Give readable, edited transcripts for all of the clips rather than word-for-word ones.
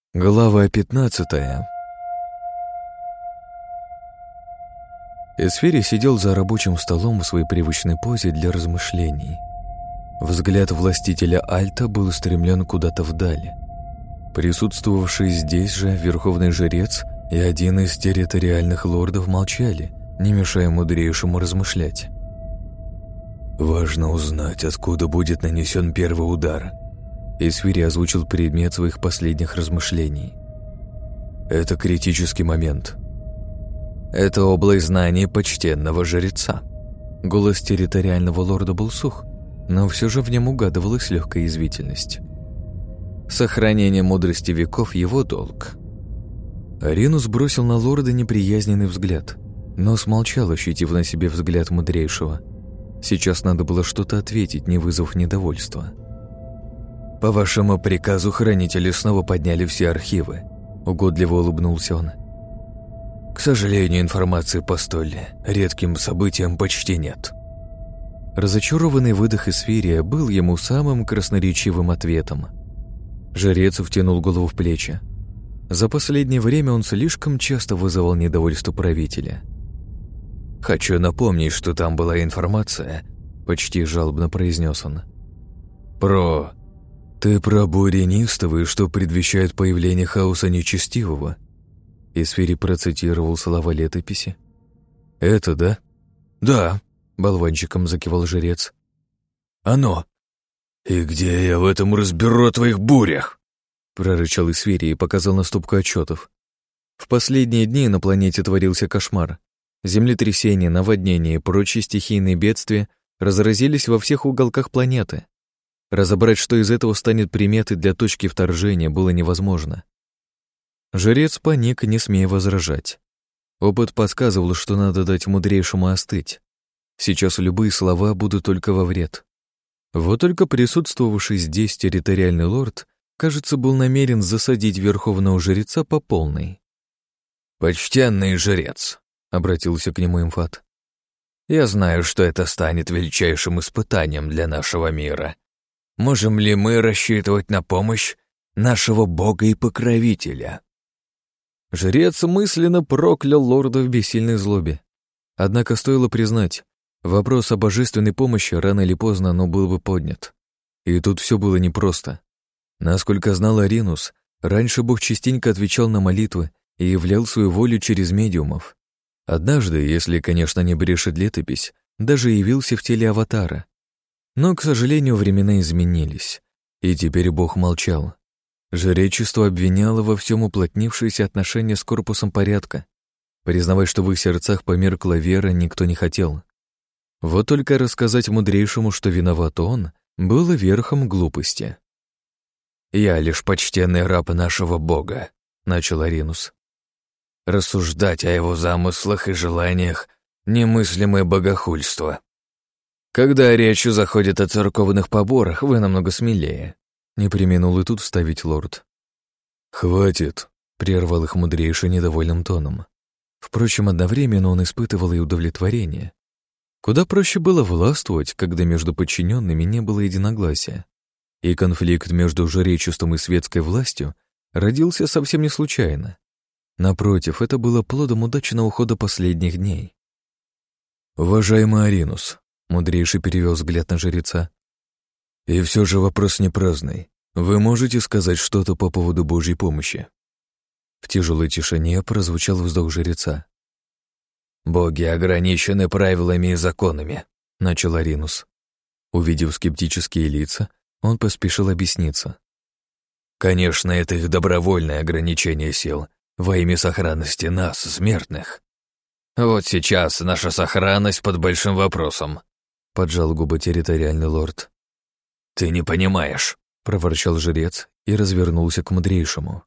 Глава 15. Эсфири сидел за рабочим столом в своей привычной позе для размышлений. Взгляд властителя Альта был устремлен куда-то вдаль. Присутствовавший здесь же верховный жрец и один из территориальных лордов молчали, не мешая мудрейшему размышлять. «Важно узнать, откуда будет нанесен первый удар», Эсфири озвучил предмет своих последних размышлений. «Это критический момент». «Это область знаний почтенного жреца». Голос территориального лорда был сух, но все же в нем угадывалась легкая язвительность. «Сохранение мудрости веков — его долг». Аринус бросил на лорда неприязненный взгляд, но смолчал, ощутив на себе взгляд мудрейшего. Сейчас надо было что-то ответить, не вызвав недовольства. «По вашему приказу хранители снова подняли все архивы», — угодливо улыбнулся он. «К сожалению, информации по столь редким событиям почти нет». Разочарованный выдох Эсфирия был ему самым красноречивым ответом. Жрец втянул голову в плечи. За последнее время он слишком часто вызывал недовольство правителя. «Хочу напомнить, что там была информация», — почти жалобно произнес он. «Ты про бури неистовые, что предвещает появление хаоса нечестивого?» Эсфири процитировал слова летописи. «Это, да?» «Да», — болванчиком закивал жрец. «Оно!» «И где я в этом разберу о твоих бурях?» прорычал Эсфири и показал на стопку отчетов. В последние дни на планете творился кошмар. Землетрясения, наводнения и прочие стихийные бедствия разразились во всех уголках планеты. Разобрать, что из этого станет приметой для точки вторжения, было невозможно. Жрец паник, не смея возражать. Опыт подсказывал, что надо дать мудрейшему остыть. Сейчас любые слова будут только во вред. Вот только присутствовавший здесь территориальный лорд, кажется, был намерен засадить верховного жреца по полной. «Почтенный жрец», — обратился к нему Имфат, — «я знаю, что это станет величайшим испытанием для нашего мира. Можем ли мы рассчитывать на помощь нашего бога и покровителя?» Жрец мысленно проклял лорда в бессильной злобе. Однако стоило признать, вопрос о божественной помощи рано или поздно был бы поднят. И тут все было непросто. Насколько знал Аринус, раньше бог частенько отвечал на молитвы и являл свою волю через медиумов. Однажды, если, конечно, не брешет летопись, даже явился в теле аватара. Но, к сожалению, времена изменились, и теперь Бог молчал. Жречество обвиняло во всем уплотнившиеся отношения с корпусом порядка. Признавать, что в их сердцах померкла вера, никто не хотел. Вот только рассказать мудрейшему, что виноват он, было верхом глупости. «Я лишь почтенный раб нашего Бога», — начал Аринус. «Рассуждать о его замыслах и желаниях — немыслимое богохульство. Когда речь заходит о церковных поборах, вы намного смелее», — не преминул и тут вставить лорд. «Хватит», — прервал их мудрейший недовольным тоном. Впрочем, одновременно он испытывал и удовлетворение. Куда проще было властвовать, когда между подчиненными не было единогласия. И конфликт между жречеством и светской властью родился совсем не случайно. Напротив, это было плодом удачного хода последних дней. «Уважаемый Аринус», — мудрейший перевел взгляд на жреца, «и все же вопрос не праздный. Вы можете сказать что-то по поводу Божьей помощи?» В тяжелой тишине прозвучал вздох жреца. «Боги ограничены правилами и законами», — начал Аринус. Увидев скептические лица, он поспешил объясниться. «Конечно, это их добровольное ограничение сил во имя сохранности нас, смертных. Вот сейчас наша сохранность под большим вопросом», — поджал губы территориальный лорд. «Ты не понимаешь», — проворчал жрец и развернулся к мудрейшему.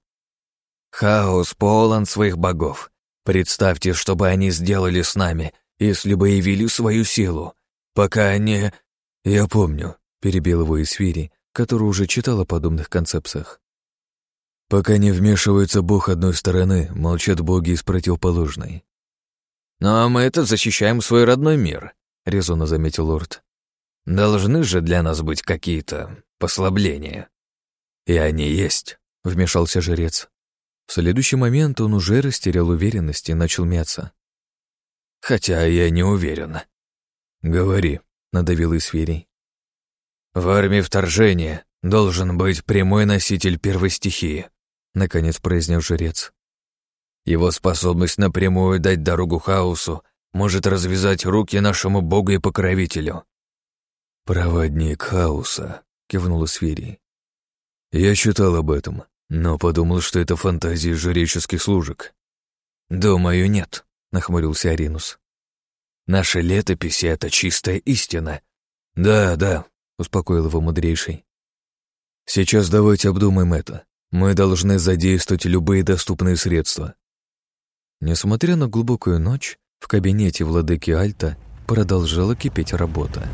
«Хаос полон своих богов. Представьте, что бы они сделали с нами, если бы явили свою силу, пока они...» «Я помню», — перебил его Эсфири, который уже читал о подобных концепциях. «Пока не вмешивается бог одной стороны, молчат боги из противоположной». «Но мы-то защищаем свой родной мир», — резонно заметил лорд. «Должны же для нас быть какие-то послабления». «И они есть», — вмешался жрец. В следующий момент он уже растерял уверенность и начал мяться. «Хотя я не уверен». «Говори», — надавил Исфирий. «В армии вторжения должен быть прямой носитель первой стихии», — наконец произнес жрец. «Его способность напрямую дать дорогу хаосу может развязать руки нашему богу и покровителю». «Проводник хаоса», — кивнул Исфирий. «Я читал об этом, но подумал, что это фантазии жреческих служек». «Думаю, нет», — нахмурился Аринус. «Наши летописи — это чистая истина». «Да», — успокоил его мудрейший. «Сейчас давайте обдумаем это. Мы должны задействовать любые доступные средства». Несмотря на глубокую ночь, в кабинете владыки Альта продолжала кипеть работа.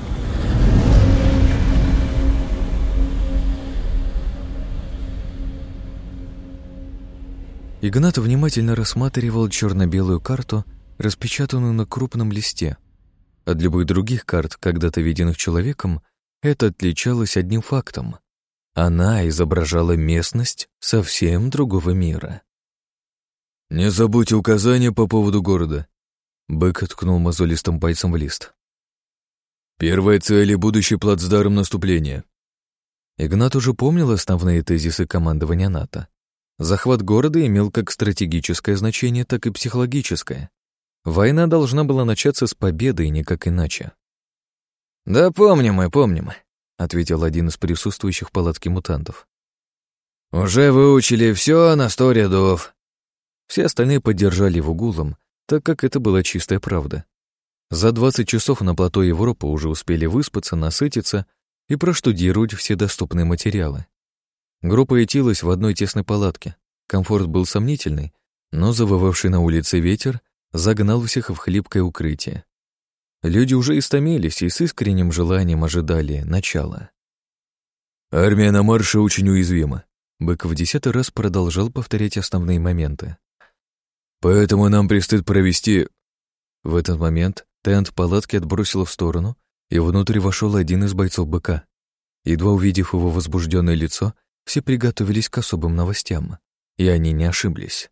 Игнат внимательно рассматривал черно-белую карту, распечатанную на крупном листе. От любых других карт, когда-то виденных человеком, это отличалось одним фактом. Она изображала местность совсем другого мира. «Не забудьте указания по поводу города», — Бык ткнул мозолистым пальцем в лист. «Первая цель и будущий плацдарм наступления». Игнат уже помнил основные тезисы командования НАТО. Захват города имел как стратегическое значение, так и психологическое. Война должна была начаться с победы, и никак иначе. «Да помним», — ответил один из присутствующих в палатке мутантов. «Уже выучили все на 100 рядов». Все остальные поддержали его гулом, так как это была чистая правда. За 20 часов на плато Европы уже успели выспаться, насытиться и проштудировать все доступные материалы. Группа ютилась в одной тесной палатке. Комфорт был сомнительный, но завывавший на улице ветер загнал всех в хлипкое укрытие. Люди уже истомились и с искренним желанием ожидали начала. «Армия на марше очень уязвима», — Бык в 10-й раз продолжал повторять основные моменты. «Поэтому нам предстоит провести...» В этот момент тент палатки отбросило в сторону, и внутрь вошел один из бойцов Быка. Едва увидев его возбужденное лицо, все приготовились к особым новостям, и они не ошиблись.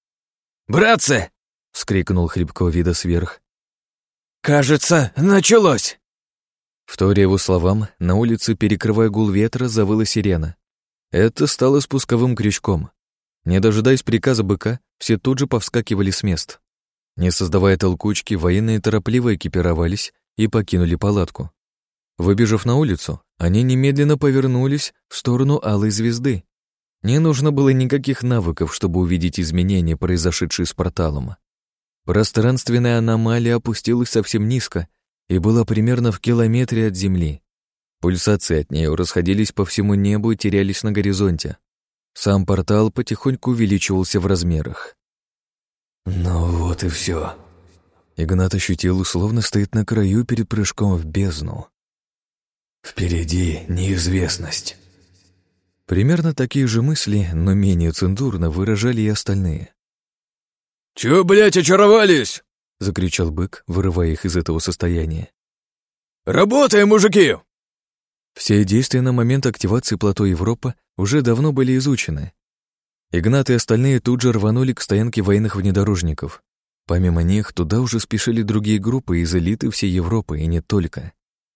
«Братцы!» — вскрикнул хрипкого вида сверх. «Кажется, началось!» Вторя его словам, на улице, перекрывая гул ветра, завыла сирена. Это стало спусковым крючком. Не дожидаясь приказа Быка, все тут же повскакивали с мест. Не создавая толкучки, военные торопливо экипировались и покинули палатку. Выбежав на улицу, они немедленно повернулись в сторону Алой Звезды. Не нужно было никаких навыков, чтобы увидеть изменения, произошедшие с порталом. Пространственная аномалия опустилась совсем низко и была примерно в километре от Земли. Пульсации от нее расходились по всему небу и терялись на горизонте. Сам портал потихоньку увеличивался в размерах. «Ну вот и все». Игнат ощутил, словно стоит на краю перед прыжком в бездну. «Впереди неизвестность». Примерно такие же мысли, но менее цензурно, выражали и остальные. «Чё, блядь, очаровались?» — закричал Бык, вырывая их из этого состояния. «Работаем, мужики!» Все действия на момент активации плато Европа уже давно были изучены. Игнат и остальные тут же рванули к стоянке военных внедорожников. Помимо них, туда уже спешили другие группы из элиты всей Европы, и не только.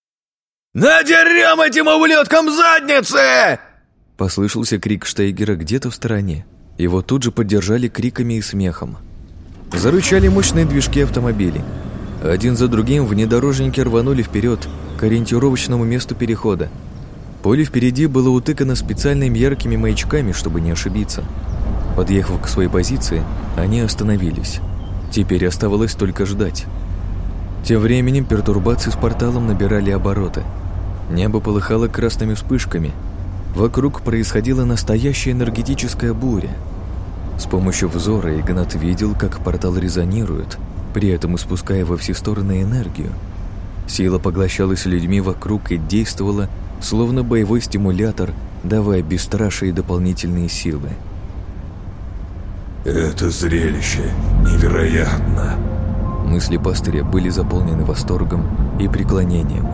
«Надерем этим ублюдкам задницы!» Послышался крик Штейгера где-то в стороне. Его тут же поддержали криками и смехом. Зарычали мощные движки автомобилей. Один за другим внедорожники рванули вперед к ориентировочному месту перехода. Поле впереди было утыкано специальными яркими маячками, чтобы не ошибиться. Подъехав к своей позиции, они остановились. Теперь оставалось только ждать. Тем временем пертурбации с порталом набирали обороты. Небо полыхало красными вспышками. Вокруг происходила настоящая энергетическая буря. С помощью взора Игнат видел, как портал резонирует, при этом испуская во все стороны энергию. Сила поглощалась людьми вокруг и действовала, словно боевой стимулятор, давая бесстрашие и дополнительные силы. «Это зрелище невероятно!» Мысли пастыря были заполнены восторгом и преклонением.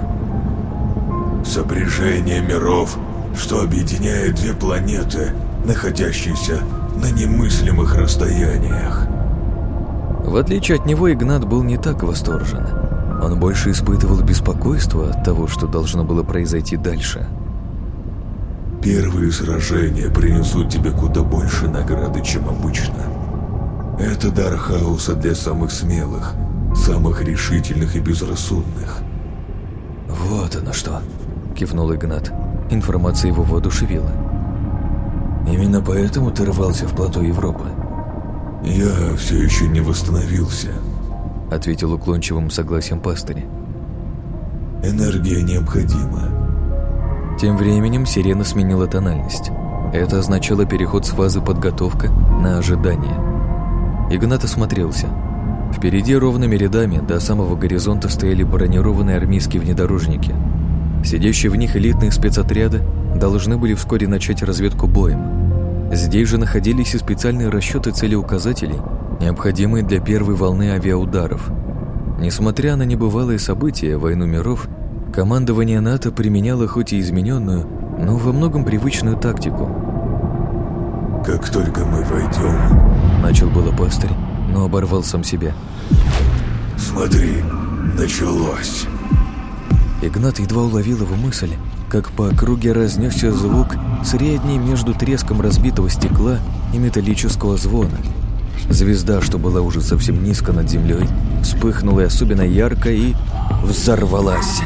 «Сопряжение миров, что объединяет две планеты, находящиеся на немыслимых расстояниях. В отличие от него, Игнат был не так восторжен. Он больше испытывал беспокойство от того, что должно было произойти дальше. Первые сражения принесут тебе куда больше награды, чем обычно. Это дар хаоса для самых смелых, самых решительных и безрассудных. «Вот оно что!» — кивнул Игнат. Информация его воодушевила. «Именно поэтому ты рвался в плато Европы?» «Я все еще не восстановился», — ответил уклончивым согласием пастырь. «Энергия необходима». Тем временем сирена сменила тональность. Это означало переход с фазы подготовка на ожидание. Игнат осмотрелся. Впереди ровными рядами до самого горизонта стояли бронированные армейские внедорожники. Сидящие в них элитные спецотряды должны были вскоре начать разведку боем. Здесь же находились и специальные расчеты целеуказателей, необходимые для первой волны авиаударов. Несмотря на небывалые события, войну миров, командование НАТО применяло хоть и измененную, но во многом привычную тактику. «Как только мы войдем...» — начал было пастырь, но оборвал сам себя. «Смотри, началось!» Игнат едва уловил его мысль, как по округе разнесся звук, средний между треском разбитого стекла и металлического звона. Звезда, что была уже совсем низко над землей, вспыхнула особенно ярко и взорвалась.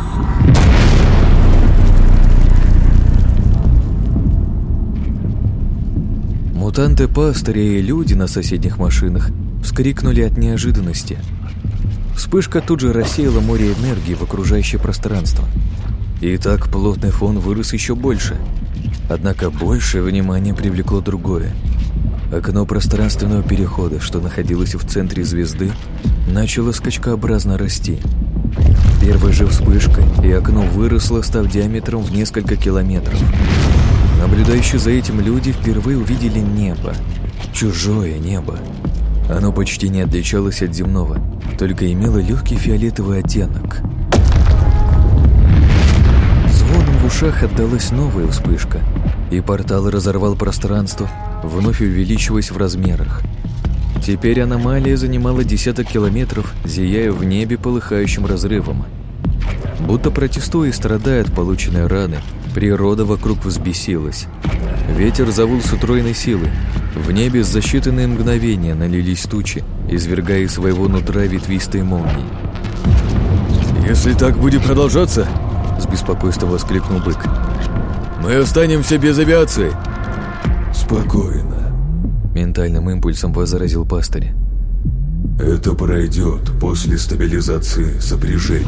Мутанты пастыря и люди на соседних машинах вскрикнули от неожиданности. Вспышка тут же рассеяла море энергии в окружающее пространство. И так плотный фон вырос еще больше. Однако большее внимание привлекло другое. Окно пространственного перехода, что находилось в центре звезды, начало скачкообразно расти. Первой же вспышкой и окно выросло, став диаметром в несколько километров. Наблюдающие за этим люди впервые увидели небо. Чужое небо. Оно почти не отличалось от земного, только имело легкий фиолетовый оттенок. Звоном в ушах отдалась новая вспышка, и портал разорвал пространство, вновь увеличиваясь в размерах. Теперь аномалия занимала десяток километров, зияя в небе полыхающим разрывом. Будто протестуя и страдая от полученной раны, природа вокруг взбесилась. Ветер завыл с утроенной силой. В небе за считанные мгновения налились тучи, извергая из своего нутра ветвистые молнии. «Если так будет продолжаться, — с беспокойством воскликнул бык, — мы останемся без авиации!» «Спокойно», — ментальным импульсом возразил пастырь. «Это пройдет после стабилизации сопряжения».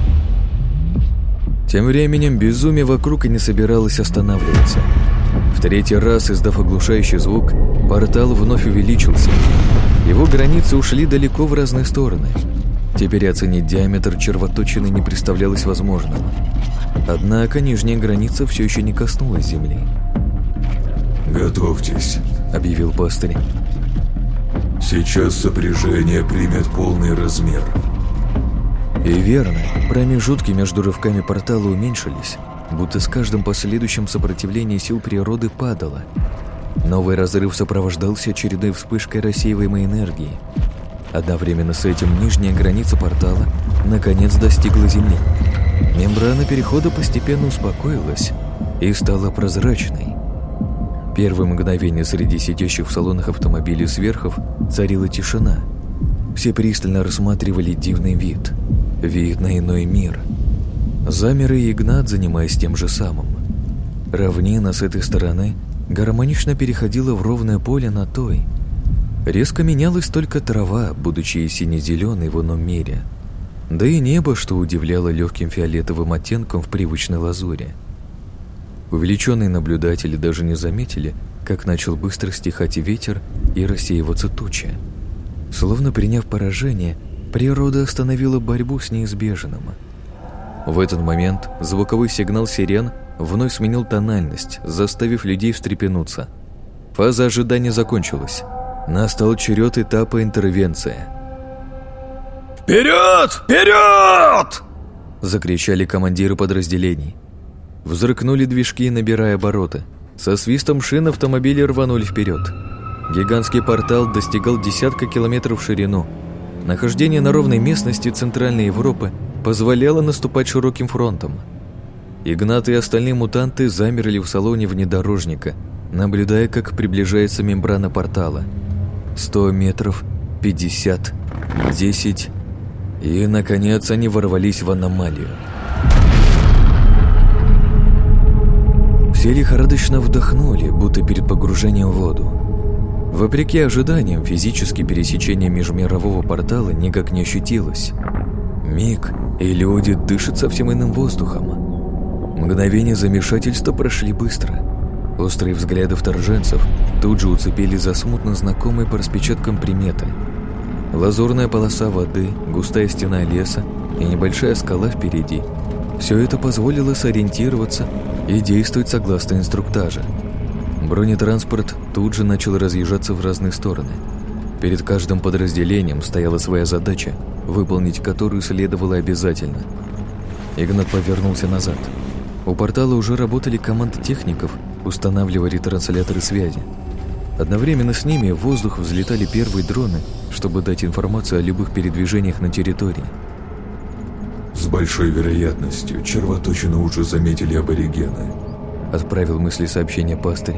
Тем временем безумие вокруг и не собиралось останавливаться. В третий раз, издав оглушающий звук, портал вновь увеличился. Его границы ушли далеко в разные стороны. Теперь оценить диаметр червоточины не представлялось возможным. Однако нижняя граница все еще не коснулась земли. «Готовьтесь», — объявил пастырь. «Сейчас сопряжение примет полный размер». И верно, промежутки между рывками портала уменьшились, будто с каждым последующим сопротивление сил природы падало. Новый разрыв сопровождался очередной вспышкой рассеиваемой энергии. Одновременно с этим нижняя граница портала наконец достигла земли. Мембрана перехода постепенно успокоилась и стала прозрачной. Первые мгновения среди сидящих в салонах автомобилей сверхов царила тишина. Все пристально рассматривали дивный вид на иной мир. Замер и Игнат, занимаясь тем же самым. Равнина с этой стороны гармонично переходила в ровное поле на той. Резко менялась только трава, будучи сине-зеленой в ином мире. Да и небо, что удивляло легким фиолетовым оттенком в привычной лазури. Увлеченные наблюдатели даже не заметили, как начал быстро стихать ветер и рассеиваться тучи. Словно приняв поражение, природа остановила борьбу с неизбежным. В этот момент звуковой сигнал сирен вновь сменил тональность, заставив людей встрепенуться. Фаза ожидания закончилась. Настал черед этапа интервенции. «Вперед! Вперед!» — закричали командиры подразделений. Взрыкнули движки, набирая обороты. Со свистом шин автомобили рванули вперед. Гигантский портал достигал десятка километров в ширину. Нахождение на ровной местности Центральной Европы позволяло наступать широким фронтом. Игнат и остальные мутанты замерли в салоне внедорожника, наблюдая, как приближается мембрана портала. 100 метров, 50, 10, и, наконец, они ворвались в аномалию. Все лихорадочно вдохнули, будто перед погружением в воду. Вопреки ожиданиям, физически пересечение межмирового портала никак не ощутилось. Миг, и люди дышат совсем иным воздухом. Мгновения замешательства прошли быстро. Острые взгляды вторженцев тут же уцепили за смутно знакомые по распечаткам приметы. Лазурная полоса воды, густая стена леса и небольшая скала впереди. Все это позволило сориентироваться и действовать согласно инструктажа. Бронетранспорт тут же начал разъезжаться в разные стороны. Перед каждым подразделением стояла своя задача, выполнить которую следовало обязательно. Игнат повернулся назад. У портала уже работали команды техников, устанавливая ретрансляторы связи. Одновременно с ними в воздух взлетали первые дроны, чтобы дать информацию о любых передвижениях на территории. «С большой вероятностью червоточину уже заметили аборигены», — отправил мысли сообщения пастырь.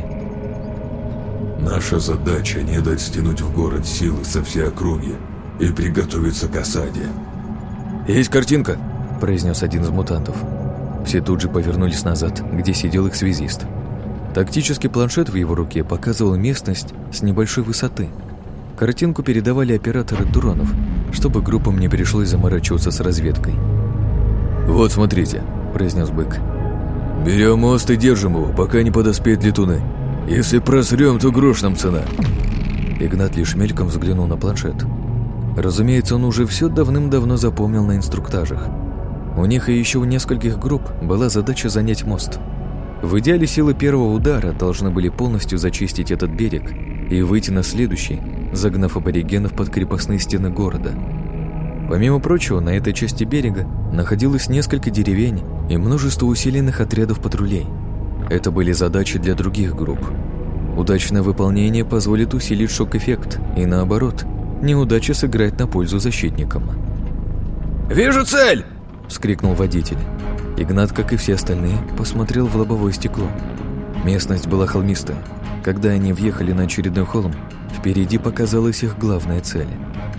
«Наша задача — не дать стянуть в город силы со всей округи и приготовиться к осаде». «Есть картинка», — произнес один из мутантов. Все тут же повернулись назад, где сидел их связист. Тактический планшет в его руке показывал местность с небольшой высоты. Картинку передавали операторы дронов, чтобы группам не пришлось заморачиваться с разведкой. «Вот, смотрите», — произнес Бык. «Берем мост и держим его, пока не подоспеют летуны. Если просрем, то грош нам цена». Игнат лишь мельком взглянул на планшет. Разумеется, он уже все давным-давно запомнил на инструктажах. У них и еще у нескольких групп была задача занять мост. В идеале силы первого удара должны были полностью зачистить этот берег и выйти на следующий, загнав аборигенов под крепостные стены города. Помимо прочего, на этой части берега находилось несколько деревень и множество усиленных отрядов патрулей. Это были задачи для других групп. Удачное выполнение позволит усилить шок-эффект, и наоборот, неудача сыграет на пользу защитникам. «Вижу цель!» — вскрикнул водитель. Игнат, как и все остальные, посмотрел в лобовое стекло. Местность была холмистая. Когда они въехали на очередной холм, впереди показалась их главная цель.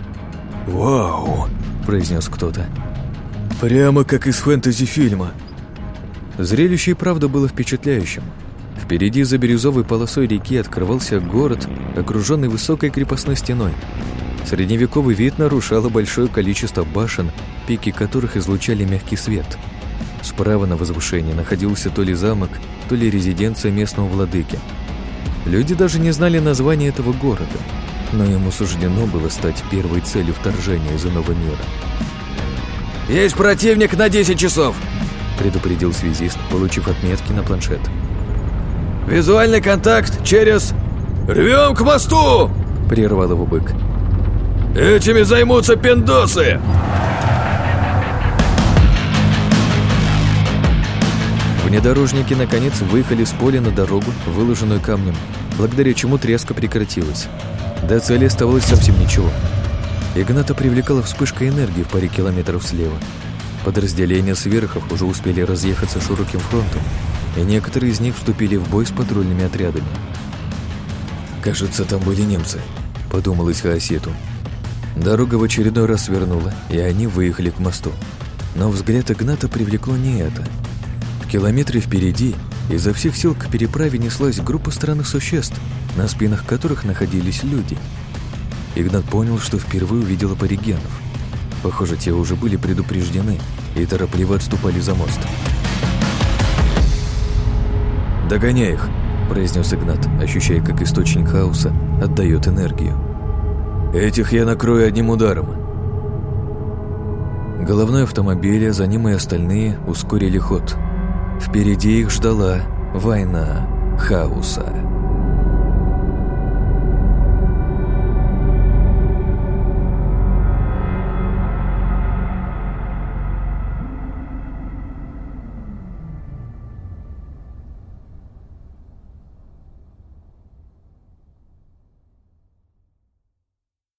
«Вау!» — произнес кто-то. «Прямо как из фэнтези-фильма». Зрелище и правда было впечатляющим. Впереди за бирюзовой полосой реки открывался город, окруженный высокой крепостной стеной. Средневековый вид нарушало большое количество башен, пики которых излучали мягкий свет. Справа на возвышении находился то ли замок, то ли резиденция местного владыки. Люди даже не знали названия этого города, но ему суждено было стать первой целью вторжения из иного мира. «Есть противник на 10 часов!» — предупредил связист, получив отметки на планшет. «Визуальный контакт через...» «Рвем к мосту!» — прервал его Бык. «Этими займутся пиндосы!» Внедорожники наконец выехали с поля на дорогу, выложенную камнем, благодаря чему тряска прекратилась. До цели оставалось совсем ничего. Игната привлекала вспышка энергии в паре километров слева. Подразделения сверхов уже успели разъехаться широким фронтом, и некоторые из них вступили в бой с патрульными отрядами. «Кажется, там были немцы», — подумалось Хаосету. Дорога в очередной раз свернула, и они выехали к мосту. Но взгляд Игната привлекло не это. В километре впереди изо всех сил к переправе неслась группа странных существ, на спинах которых находились люди. Игнат понял, что впервые увидел аборигенов. Похоже, те уже были предупреждены и торопливо отступали за мост. «Догоняй их!» – произнес Игнат, ощущая, как источник хаоса отдает энергию. «Этих я накрою одним ударом». Головной автомобиль, а за ним и остальные ускорили ход. Впереди их ждала война хаоса.